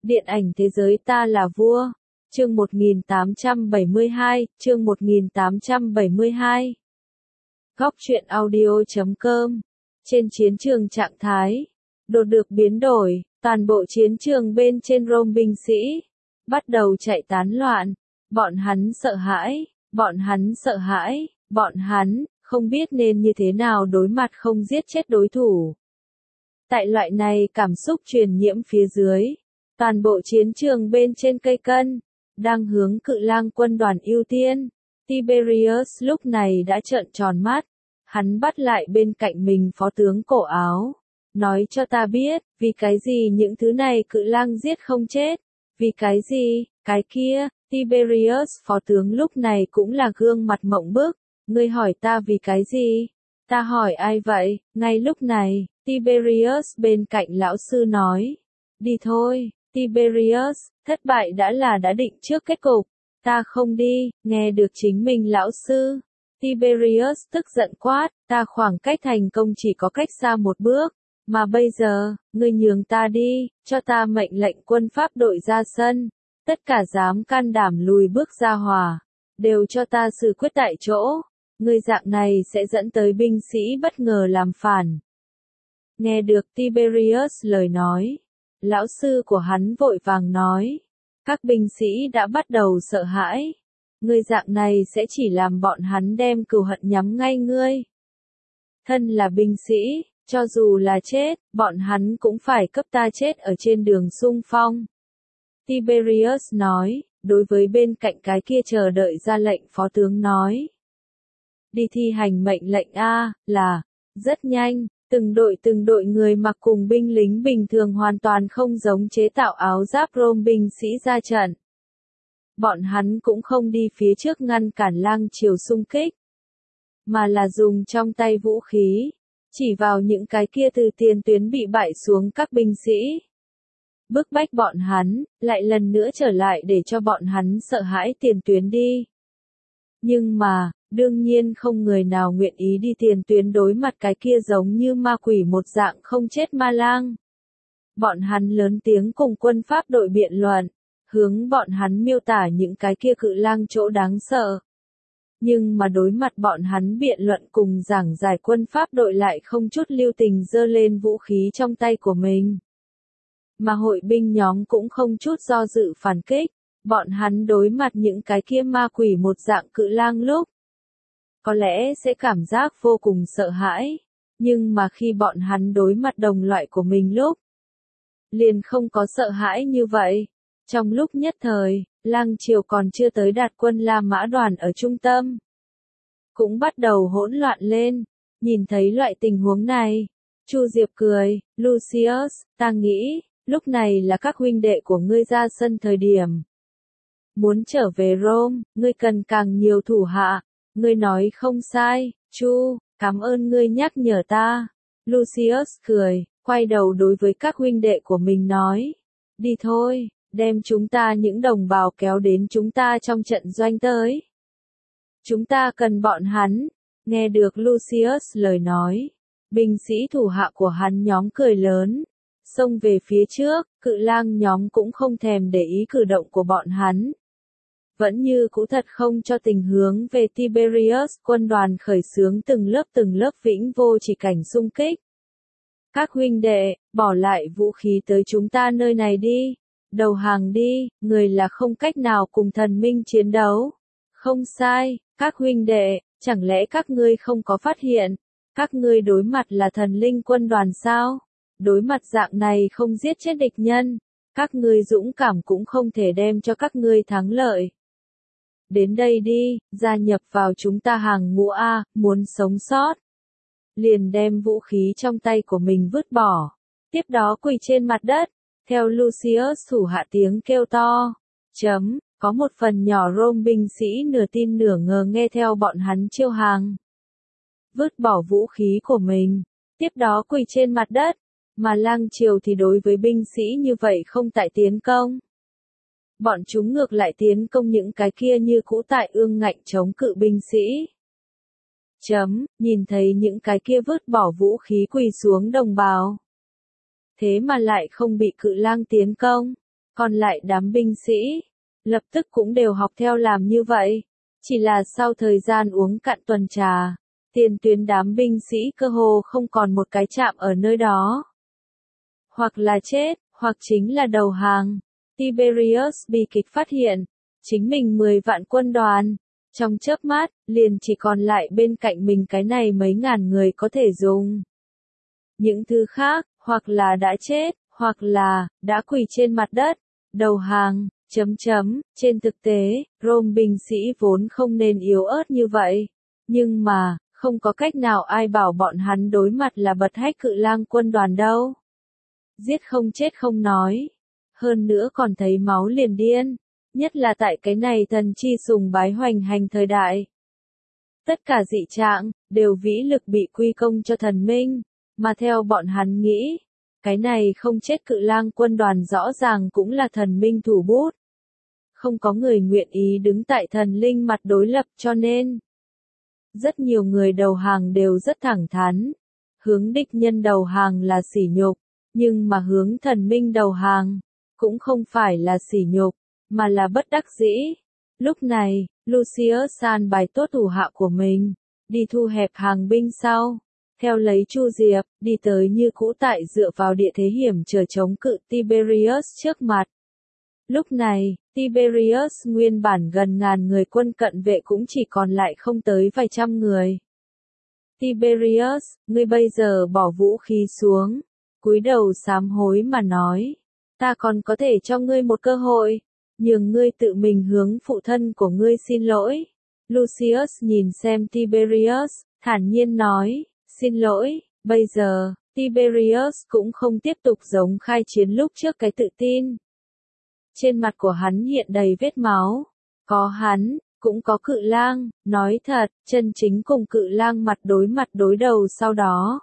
Điện ảnh thế giới ta là vua. Chương 1872, chương 1872. Góc truyện audio.com. Trên chiến trường trạng thái đột được biến đổi, toàn bộ chiến trường bên trên Rome binh sĩ bắt đầu chạy tán loạn. Bọn hắn sợ hãi, bọn hắn không biết nên như thế nào đối mặt không giết chết đối thủ. Tại loại này cảm xúc truyền nhiễm phía dưới, toàn bộ chiến trường bên trên cây cân đang hướng Cự Lang quân đoàn ưu tiên. Tiberius lúc này đã trợn tròn mắt, hắn bắt lại bên cạnh mình phó tướng cổ áo, nói cho ta biết, vì cái gì những thứ này Cự Lang giết không chết, vì cái gì, cái kia. Tiberius phó tướng lúc này cũng là gương mặt mộng bức, ngươi hỏi ta vì cái gì? Ta hỏi ai vậy? Ngay lúc này, Tiberius bên cạnh lão sư nói, đi thôi, Tiberius, thất bại đã định trước kết cục, ta không đi. Nghe được chính mình lão sư, Tiberius tức giận quát, ta khoảng cách thành công chỉ có cách xa một bước, mà bây giờ, ngươi nhường ta đi, cho ta mệnh lệnh quân Pháp đội ra sân, tất cả dám can đảm lùi bước ra hòa, đều cho ta xử quyết tại chỗ, ngươi dạng này sẽ dẫn tới binh sĩ bất ngờ làm phản. Nghe được Tiberius lời nói, lão sư của hắn vội vàng nói, các binh sĩ đã bắt đầu sợ hãi, ngươi dạng này sẽ chỉ làm bọn hắn đem cừu hận nhắm ngay ngươi. Thân là binh sĩ, cho dù là chết, bọn hắn cũng phải cấp ta chết ở trên đường xung phong. Tiberius nói, đối với bên cạnh cái kia chờ đợi ra lệnh phó tướng nói. Đi thi hành mệnh lệnh A, là, rất nhanh, từng đội người mặc cùng binh lính bình thường hoàn toàn không giống chế tạo áo giáp Rome binh sĩ ra trận. Bọn hắn cũng không đi phía trước ngăn cản lang triều xung kích, mà là dùng trong tay vũ khí, chỉ vào những cái kia từ tiền tuyến bị bại xuống các binh sĩ. Bức bách bọn hắn, lại lần nữa trở lại để cho bọn hắn sợ hãi tiền tuyến đi. Nhưng mà, đương nhiên không người nào nguyện ý đi tiền tuyến đối mặt cái kia giống như ma quỷ một dạng không chết ma lang. Bọn hắn lớn tiếng cùng quân Pháp đội biện luận, hướng bọn hắn miêu tả những cái kia Cự Lang chỗ đáng sợ. Nhưng mà đối mặt bọn hắn biện luận cùng giảng giải quân Pháp đội lại không chút lưu tình giơ lên vũ khí trong tay của mình. Mà hội binh nhóm cũng không chút do dự phản kích, bọn hắn đối mặt những cái kia ma quỷ một dạng Cự Lang lúc có lẽ sẽ cảm giác vô cùng sợ hãi, nhưng mà khi bọn hắn đối mặt đồng loại của mình lúc liền không có sợ hãi như vậy. Trong lúc nhất thời, lang triều còn chưa tới đạt quân La Mã đoàn ở trung tâm, cũng bắt đầu hỗn loạn lên. Nhìn thấy loại tình huống này, Chu Diệp cười, Lucius, ta nghĩ, lúc này là các huynh đệ của ngươi ra sân thời điểm. Muốn trở về Rome, ngươi cần càng nhiều thủ hạ. Ngươi nói không sai, Chu, cảm ơn ngươi nhắc nhở ta. Lucius cười, quay đầu đối với các huynh đệ của mình nói, đi thôi, đem chúng ta những đồng bào kéo đến chúng ta trong trận doanh tới. Chúng ta cần bọn hắn. Nghe được Lucius lời nói, binh sĩ thủ hạ của hắn nhóm cười lớn, xông về phía trước. Cự Lang nhóm cũng không thèm để ý cử động của bọn hắn, vẫn như cũ thật không cho tình hướng về Tiberius quân đoàn khởi xướng từng lớp vĩnh vô chỉ cảnh xung kích. Các huynh đệ, bỏ lại vũ khí tới chúng ta nơi này đi, đầu hàng đi, người là không cách nào cùng thần minh chiến đấu. Không sai, các huynh đệ, chẳng lẽ các ngươi không có phát hiện, các ngươi đối mặt là thần linh quân đoàn sao? Đối mặt dạng này không giết chết địch nhân, các ngươi dũng cảm cũng không thể đem cho các ngươi thắng lợi. Đến đây đi, gia nhập vào chúng ta hàng ngũ A, muốn sống sót. Liền đem vũ khí trong tay của mình vứt bỏ. Tiếp đó quỳ trên mặt đất, theo Lucius thủ hạ tiếng kêu to. Có một phần nhỏ Rome binh sĩ nửa tin nửa ngờ nghe theo bọn hắn chiêu hàng. Vứt bỏ vũ khí của mình, tiếp đó quỳ trên mặt đất, mà lang triều thì đối với binh sĩ như vậy không tại tiến công. Bọn chúng ngược lại tiến công những cái kia như cũ tại ương ngạnh chống cự binh sĩ. Nhìn thấy những cái kia vứt bỏ vũ khí quỳ xuống đồng bào. Thế mà lại không bị Cự Lang tiến công. Còn lại đám binh sĩ, lập tức cũng đều học theo làm như vậy. Chỉ là sau thời gian uống cạn tuần trà, tiền tuyến đám binh sĩ cơ hồ không còn một cái chạm ở nơi đó. Hoặc là chết, hoặc chính là đầu hàng. Tiberius bi kịch phát hiện, chính mình 10 vạn quân đoàn, trong chớp mắt, liền chỉ còn lại bên cạnh mình cái này mấy ngàn người có thể dùng. Những thứ khác, hoặc là đã chết, hoặc là đã quỳ trên mặt đất, đầu hàng. Trên thực tế, Rome binh sĩ vốn không nên yếu ớt như vậy. Nhưng mà, không có cách nào ai bảo bọn hắn đối mặt là bật hách cự lang quân đoàn đâu. Giết không chết không nói. Hơn nữa còn thấy máu liền điên. Nhất là tại cái này thần chi sùng bái hoành hành thời đại. Tất cả dị trạng, đều vĩ lực bị quy công cho thần minh. Mà theo bọn hắn nghĩ, cái này không chết cự lang quân đoàn rõ ràng cũng là thần minh thủ bút. Không có người nguyện ý đứng tại thần linh mặt đối lập cho nên. Rất nhiều người đầu hàng đều rất thẳng thắn. Hướng địch nhân đầu hàng là sỉ nhục, nhưng mà hướng thần minh đầu hàng, cũng không phải là sỉ nhục, mà là bất đắc dĩ. Lúc này, Lucius an bài tốt thủ hạ của mình, đi thu hẹp hàng binh sau. Theo lấy Chu Diệp, đi tới như cũ tại dựa vào địa thế hiểm trở chống cự Tiberius trước mặt. Lúc này, Tiberius nguyên bản gần ngàn người quân cận vệ cũng chỉ còn lại không tới vài trăm người. Tiberius, ngươi bây giờ bỏ vũ khí xuống, cúi đầu sám hối mà nói, ta còn có thể cho ngươi một cơ hội, nhường ngươi tự mình hướng phụ thân của ngươi xin lỗi. Lucius nhìn xem Tiberius, thản nhiên nói, xin lỗi, bây giờ, Tiberius cũng không tiếp tục giống khai chiến lúc trước cái tự tin. Trên mặt của hắn hiện đầy vết máu. Có hắn, cũng có cự lang, nói thật, chân chính cùng cự lang mặt đối đầu sau đó.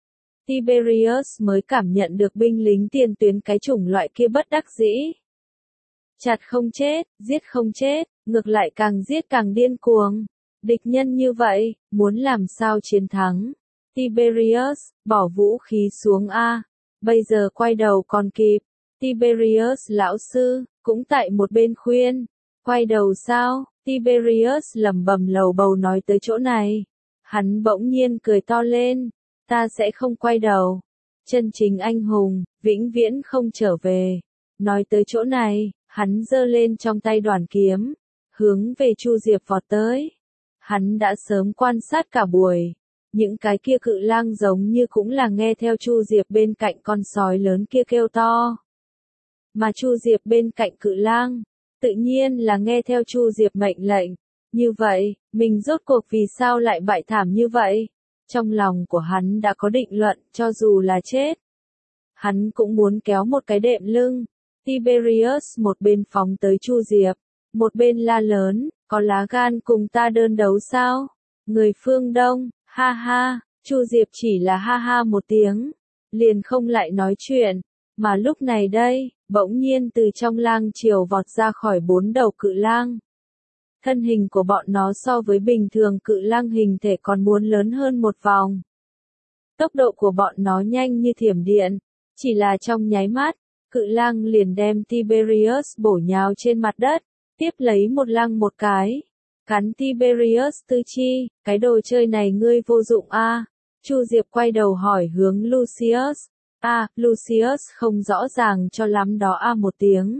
Tiberius mới cảm nhận được binh lính tiền tuyến cái chủng loại kia bất đắc dĩ. Chặt không chết, giết không chết, ngược lại càng giết càng điên cuồng. Địch nhân như vậy, muốn làm sao chiến thắng? Tiberius, bỏ vũ khí xuống a, bây giờ quay đầu còn kịp. Tiberius lão sư, cũng tại một bên khuyên, quay đầu sao? Tiberius lẩm bẩm lầu bầu nói tới chỗ này. Hắn bỗng nhiên cười to lên, ta sẽ không quay đầu. Chân chính anh hùng, vĩnh viễn không trở về. Nói tới chỗ này, hắn giơ lên trong tay đoàn kiếm, hướng về Chu Diệp vọt tới. Hắn đã sớm quan sát cả buổi. Những cái kia cự lang giống như cũng là nghe theo Chu Diệp bên cạnh con sói lớn kia kêu to. Mà Chu Diệp bên cạnh cự lang, tự nhiên là nghe theo Chu Diệp mệnh lệnh. Như vậy, mình rốt cuộc vì sao lại bại thảm như vậy? Trong lòng của hắn đã có định luận, cho dù là chết. Hắn cũng muốn kéo một cái đệm lưng. Tiberius một bên phóng tới Chu Diệp, một bên la lớn, có lá gan cùng ta đơn đấu sao? Người phương Đông, ha ha, Chu Diệp chỉ là ha ha một tiếng, liền không lại nói chuyện. Mà lúc này đây, bỗng nhiên từ trong lang triều vọt ra khỏi 4 đầu cự lang. Thân hình của bọn nó so với bình thường cự lang hình thể còn muốn lớn hơn một vòng. Tốc độ của bọn nó nhanh như thiểm điện, chỉ là trong nháy mắt, cự lang liền đem Tiberius bổ nhào trên mặt đất, tiếp lấy một lăng một cái. Cắn Tiberius tư chi, cái đồ chơi này ngươi vô dụng a. Chu Diệp quay đầu hỏi hướng Lucius. Lucius không rõ ràng cho lắm đó một tiếng.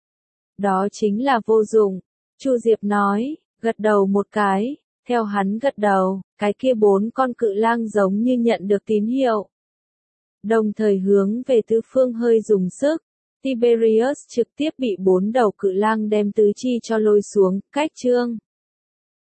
Đó chính là vô dụng. Chu Diệp nói, gật đầu một cái, theo hắn gật đầu, cái kia 4 con cự lang giống như nhận được tín hiệu. Đồng thời hướng về tứ phương hơi dùng sức, Tiberius trực tiếp bị 4 đầu cự lang đem tứ chi cho lôi xuống, cách chương.